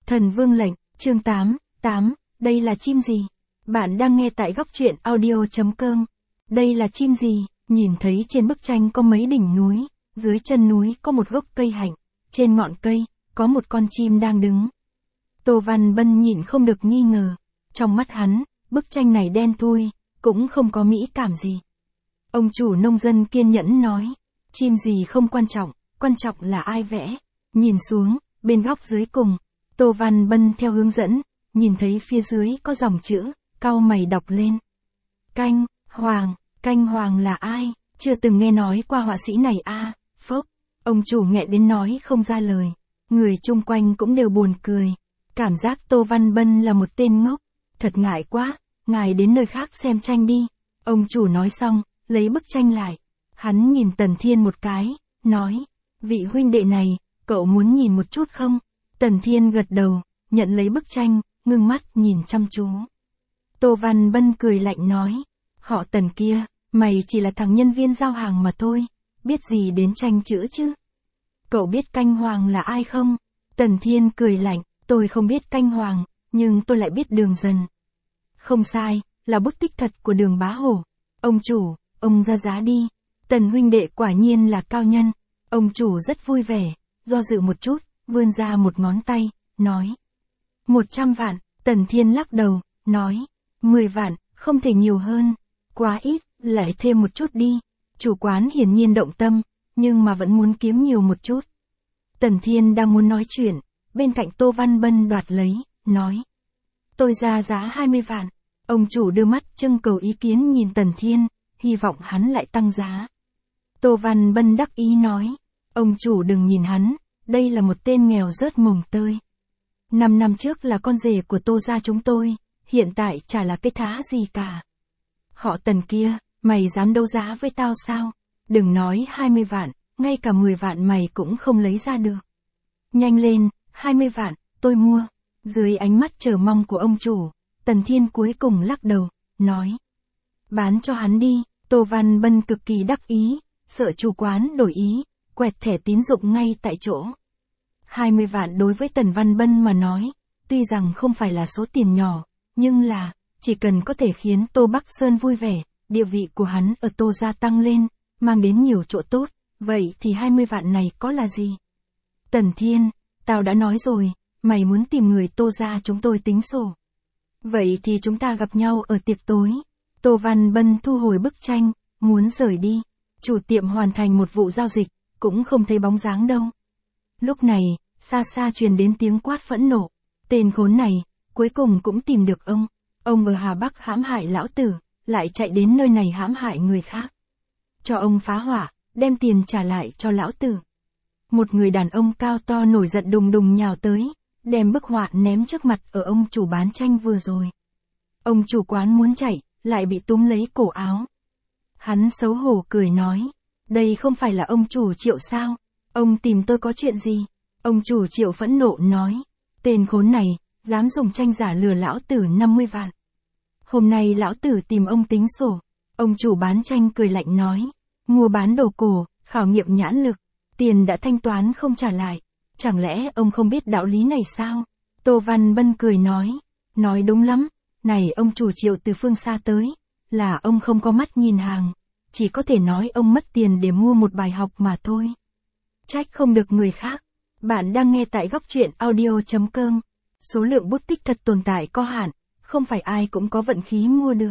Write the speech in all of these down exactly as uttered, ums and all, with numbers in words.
Thần Vương lệnh, chương tám, tám, đây là chim gì? Bạn đang nghe tại góc truyện audio.com. Đây là chim gì? Nhìn thấy trên bức tranh có mấy đỉnh núi, dưới chân núi có một gốc cây hạnh, trên ngọn cây, có một con chim đang đứng. Tô Văn Bân nhịn không được nghi ngờ, trong mắt hắn, bức tranh này đen thui, cũng không có mỹ cảm gì. Ông chủ nông dân kiên nhẫn nói, chim gì không quan trọng, quan trọng là ai vẽ. Nhìn xuống, bên góc dưới cùng, Tô Văn Bân theo hướng dẫn, nhìn thấy phía dưới có dòng chữ, cau mày đọc lên. Canh, Hoàng, Canh Hoàng là ai? Chưa từng nghe nói qua họa sĩ này a. À, phốc. Ông chủ nghẹn đến nói không ra lời. Người chung quanh cũng đều buồn cười. Cảm giác Tô Văn Bân là một tên ngốc. Thật ngại quá, ngài đến nơi khác xem tranh đi. Ông chủ nói xong, lấy bức tranh lại. Hắn nhìn Tần Thiên một cái, nói, vị huynh đệ này, cậu muốn nhìn một chút không? Tần Thiên gật đầu, nhận lấy bức tranh, ngưng mắt nhìn chăm chú. Tô Văn Bân cười lạnh nói, họ Tần kia, mày chỉ là thằng nhân viên giao hàng mà thôi, biết gì đến tranh chữ chứ? Cậu biết Canh Hoàng là ai không? Tần Thiên cười lạnh, tôi không biết Canh Hoàng, nhưng tôi lại biết Đường Dần. Không sai, là bút tích thật của Đường Bá Hổ. Ông chủ, ông ra giá đi. Tần huynh đệ quả nhiên là cao nhân. Ông chủ rất vui vẻ, do dự một chút, vươn ra một ngón tay, nói. Một trăm vạn, Tần Thiên lắc đầu, nói. Mười vạn, không thể nhiều hơn. Quá ít, lại thêm một chút đi. Chủ quán hiển nhiên động tâm, nhưng mà vẫn muốn kiếm nhiều một chút. Tần Thiên đang muốn nói chuyện, bên cạnh Tô Văn Bân đoạt lấy, nói. Tôi ra giá hai mươi vạn. Ông chủ đưa mắt trưng cầu ý kiến nhìn Tần Thiên, hy vọng hắn lại tăng giá. Tô Văn Bân đắc ý nói. Ông chủ đừng nhìn hắn, đây là một tên nghèo rớt mồng tơi. Năm năm trước là con rể của Tô gia chúng tôi, hiện tại chả là cái thá gì cả. Họ Tần kia, mày dám đấu giá với tao sao? Đừng nói hai mươi vạn, ngay cả mười vạn mày cũng không lấy ra được. Nhanh lên, hai mươi vạn, tôi mua. Dưới ánh mắt chờ mong của ông chủ, Tần Thiên cuối cùng lắc đầu, nói. Bán cho hắn đi. Tô Văn Bân cực kỳ đắc ý, sợ chủ quán đổi ý, quẹt thẻ tín dụng ngay tại chỗ. hai mươi vạn đối với Tần Văn Bân mà nói, tuy rằng không phải là số tiền nhỏ, nhưng là, chỉ cần có thể khiến Tô Bắc Sơn vui vẻ, địa vị của hắn ở Tô gia tăng lên, mang đến nhiều chỗ tốt, vậy thì hai mươi vạn này có là gì? Tần Thiên, tao đã nói rồi, mày muốn tìm người Tô gia chúng tôi tính sổ. Vậy thì chúng ta gặp nhau ở tiệc tối. Tô Văn Bân thu hồi bức tranh, muốn rời đi. Chủ tiệm hoàn thành một vụ giao dịch, cũng không thấy bóng dáng đâu. Lúc này, xa xa truyền đến tiếng quát phẫn nộ. Tên khốn này, cuối cùng cũng tìm được ông. Ông ở Hà Bắc hãm hại lão tử, lại chạy đến nơi này hãm hại người khác. Cho ông phá hỏa, đem tiền trả lại cho lão tử. Một người đàn ông cao to nổi giận đùng đùng nhào tới, đem bức họa ném trước mặt ở ông chủ bán tranh vừa rồi. Ông chủ quán muốn chạy, lại bị túm lấy cổ áo. Hắn xấu hổ cười nói, đây không phải là ông chủ Triệu sao? Ông tìm tôi có chuyện gì? Ông chủ Triệu phẫn nộ nói, tên khốn này, dám dùng tranh giả lừa lão tử năm mươi vạn. Hôm nay lão tử tìm ông tính sổ. Ông chủ bán tranh cười lạnh nói, mua bán đồ cổ, khảo nghiệm nhãn lực, tiền đã thanh toán không trả lại. Chẳng lẽ ông không biết đạo lý này sao? Tô Văn Bân cười nói, nói đúng lắm, này ông chủ Triệu từ phương xa tới, là ông không có mắt nhìn hàng, chỉ có thể nói ông mất tiền để mua một bài học mà thôi. Trách không được người khác. Bạn đang nghe tại góc truyện audio.com. Số lượng bút tích thật tồn tại có hạn, không phải ai cũng có vận khí mua được.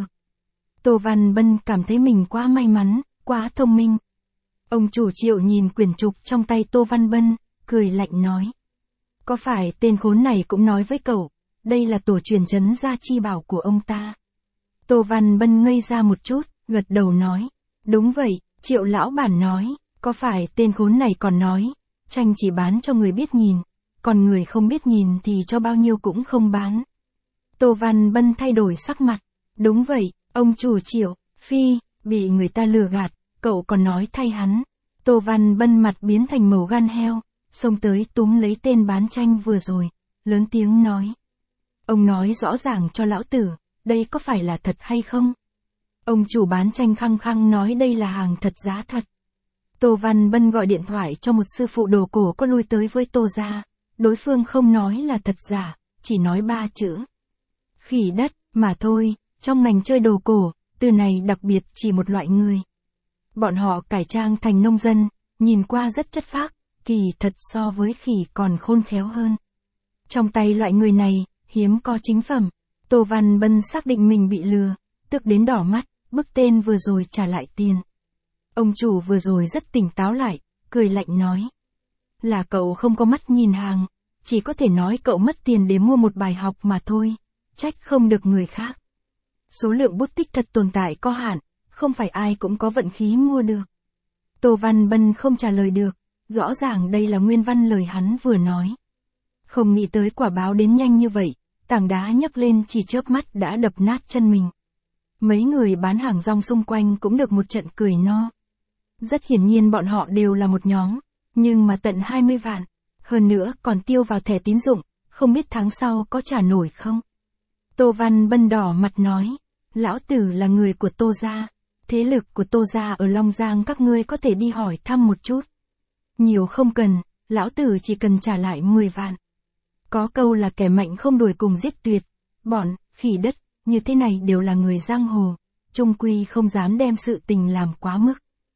Tô Văn Bân cảm thấy mình quá may mắn, quá thông minh. Ông chủ Triệu nhìn quyển trục trong tay Tô Văn Bân, cười lạnh nói. Có phải tên khốn này cũng nói với cậu, đây là tổ truyền trấn gia chi bảo của ông ta. Tô Văn Bân ngây ra một chút, gật đầu nói. Đúng vậy, Triệu lão bản nói, có phải tên khốn này còn nói, tranh chỉ bán cho người biết nhìn, còn người không biết nhìn thì cho bao nhiêu cũng không bán. Tô Văn Bân thay đổi sắc mặt. Đúng vậy, ông chủ Triệu, phi, bị người ta lừa gạt, cậu còn nói thay hắn. Tô Văn Bân mặt biến thành màu gan heo, xông tới túm lấy tên bán tranh vừa rồi, lớn tiếng nói. Ông nói rõ ràng cho lão tử, đây có phải là thật hay không? Ông chủ bán tranh khăng khăng nói đây là hàng thật giá thật. Tô Văn Bân gọi điện thoại cho một sư phụ đồ cổ có lui tới với Tô gia, đối phương không nói là thật giả, chỉ nói ba chữ. Khỉ đất, mà thôi, trong ngành chơi đồ cổ, từ này đặc biệt chỉ một loại người. Bọn họ cải trang thành nông dân, nhìn qua rất chất phác, kỳ thật so với khỉ còn khôn khéo hơn. Trong tay loại người này, hiếm có chính phẩm. Tô Văn Bân xác định mình bị lừa, tức đến đỏ mắt, bức tên vừa rồi trả lại tiền. Ông chủ vừa rồi rất tỉnh táo lại, cười lạnh nói. Là cậu không có mắt nhìn hàng, chỉ có thể nói cậu mất tiền để mua một bài học mà thôi, trách không được người khác. Số lượng bút tích thật tồn tại có hạn, không phải ai cũng có vận khí mua được. Tô Văn Bân không trả lời được, rõ ràng đây là nguyên văn lời hắn vừa nói. Không nghĩ tới quả báo đến nhanh như vậy, tảng đá nhấc lên chỉ chớp mắt đã đập nát chân mình. Mấy người bán hàng rong xung quanh cũng được một trận cười no. Rất hiển nhiên bọn họ đều là một nhóm, nhưng mà tận hai mươi vạn, hơn nữa còn tiêu vào thẻ tín dụng, không biết tháng sau có trả nổi không. Tô Văn Bân đỏ mặt nói, lão tử là người của Tô gia, thế lực của Tô gia ở Long Giang các ngươi có thể đi hỏi thăm một chút. Nhiều không cần, lão tử chỉ cần trả lại mười vạn. Có câu là kẻ mạnh không đuổi cùng giết tuyệt, bọn, khỉ đất, như thế này đều là người giang hồ, chung quy không dám đem sự tình làm quá mức.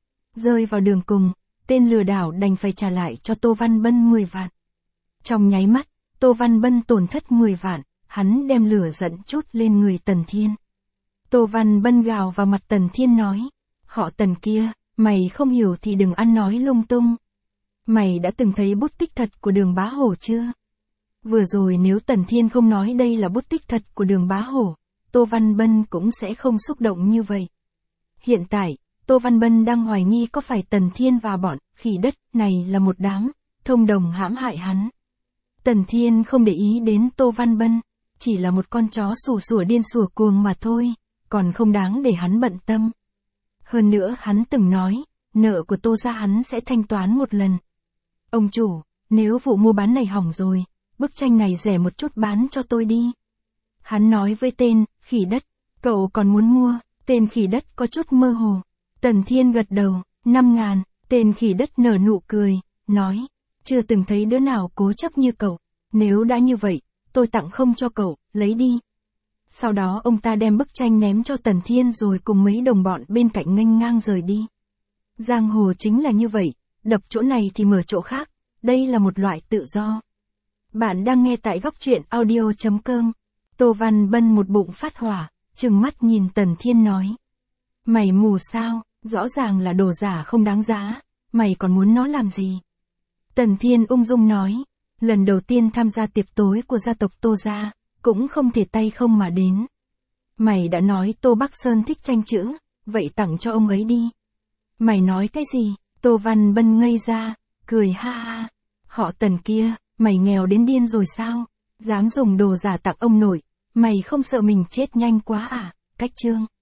Rơi vào đường cùng, tên lừa đảo đành phải trả lại cho Tô Văn Bân mười vạn. Trong nháy mắt, Tô Văn Bân tổn thất mười vạn, hắn đem lửa giận chút lên người Tần Thiên. Tô Văn Bân gào vào mặt Tần Thiên nói, họ Tần kia, mày không hiểu thì đừng ăn nói lung tung. Mày đã từng thấy bút tích thật của Đường Bá Hổ chưa? Vừa rồi nếu Tần Thiên không nói đây là bút tích thật của Đường Bá Hổ, Tô Văn Bân cũng sẽ không xúc động như vậy. Hiện tại, Tô Văn Bân đang hoài nghi có phải Tần Thiên và bọn khỉ đất này là một đám thông đồng hãm hại hắn. Tần Thiên không để ý đến Tô Văn Bân, chỉ là một con chó sủa sủa điên sủa cuồng mà thôi, còn không đáng để hắn bận tâm. Hơn nữa hắn từng nói, nợ của Tô gia hắn sẽ thanh toán một lần. Ông chủ, nếu vụ mua bán này hỏng rồi, bức tranh này rẻ một chút bán cho tôi đi. Hắn nói với tên khỉ đất, cậu còn muốn mua? Tên khỉ đất có chút mơ hồ. Tần Thiên gật đầu, năm ngàn, tên khỉ đất nở nụ cười, nói, chưa từng thấy đứa nào cố chấp như cậu, nếu đã như vậy, tôi tặng không cho cậu, lấy đi. Sau đó ông ta đem bức tranh ném cho Tần Thiên rồi cùng mấy đồng bọn bên cạnh nghênh ngang rời đi. Giang hồ chính là như vậy, đập chỗ này thì mở chỗ khác, đây là một loại tự do. Bạn đang nghe tại góc truyện audio chấm com. Tô Văn Bân một bụng phát hỏa, trừng mắt nhìn Tần Thiên nói. Mày mù sao, rõ ràng là đồ giả không đáng giá, mày còn muốn nó làm gì? Tần Thiên ung dung nói, lần đầu tiên tham gia tiệc tối của gia tộc Tô gia, cũng không thể tay không mà đến. Mày đã nói Tô Bắc Sơn thích tranh chữ, vậy tặng cho ông ấy đi. Mày nói cái gì? Tô Văn Bân ngây ra, cười ha ha. Họ Tần kia, mày nghèo đến điên rồi sao? Dám dùng đồ giả tặng ông nội, mày không sợ mình chết nhanh quá à? Cách chương.